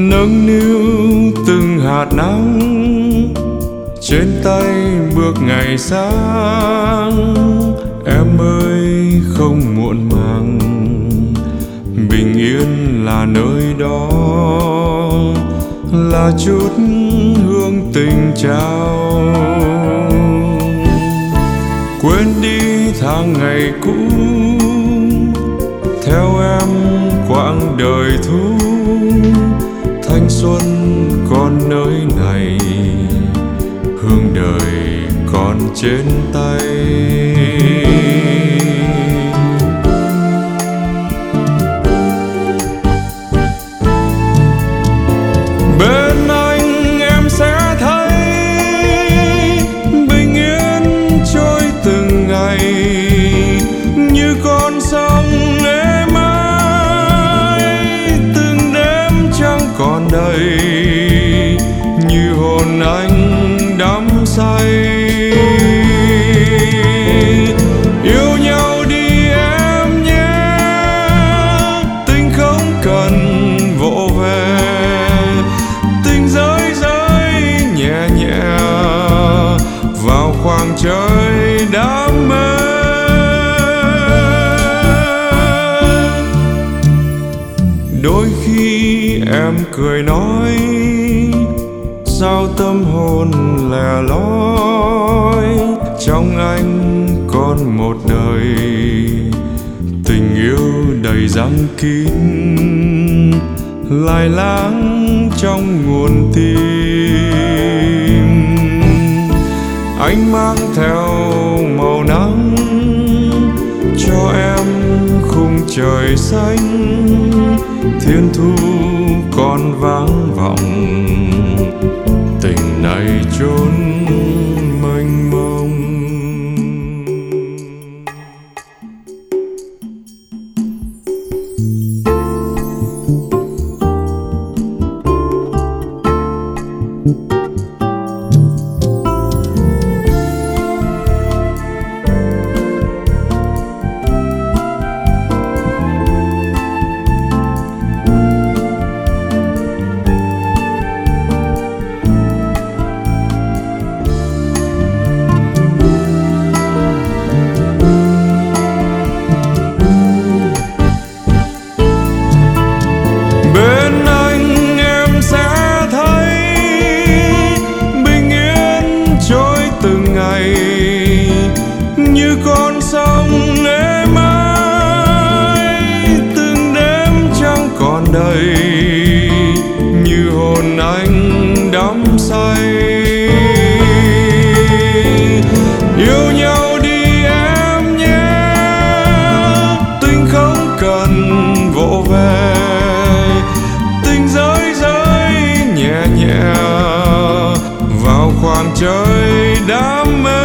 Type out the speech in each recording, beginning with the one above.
nâng niu từng hạt nắng trên tay bước ngày sáng. Em ơi không muộn màng, bình yên là nơi đó, là chút hương tình trao. Quên đi tháng ngày cũ, theo em quãng đời thu. Thanh xuân còn nơi này, hương đời còn trên tay. Bên anh em sẽ thấy bình yên trôi từng ngày, như con sông êm ái, từng đêm trăng còn đầy, như hồn anh đắm say. Yêu nhau đi em nhé, tình không cần vỗ về, tình rơi rơi nhẹ nhẹ vào khoảng trời đam mê. Đôi khi em cười nói, sao tâm hồn lẻ loi, trong anh còn một đời, tình yêu đầy răng kín, lai láng trong nguồn tim. Anh mang theo màu nắng cho em khung trời xanh, thiên thu còn vang vọng, tình này chốn mênh mông. Như con sông êm ái, từng đêm trăng còn đầy, như hồn anh đắm say. Yêu nhau đi em nhé, tình không cần vỗ về, tình rơi rơi nhẹ nhẹ vào khoảng trời đam mê.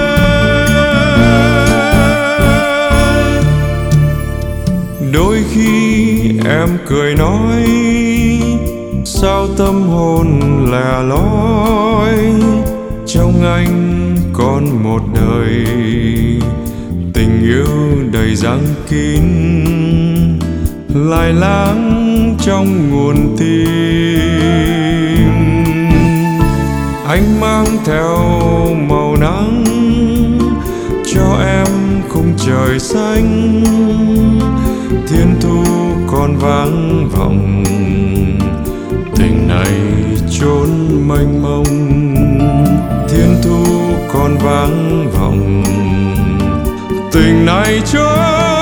Đôi khi em cười nói, sao tâm hồn lẻ loi, trong anh còn một đời, tình yêu đầy răng kín, lai láng trong nguồn tim. Anh mang theo màu nắng cho em khung trời xanh, thiên thu còn vang vọng, tình này chốn mênh mông. Thiên thu còn vang vọng, tình này chốn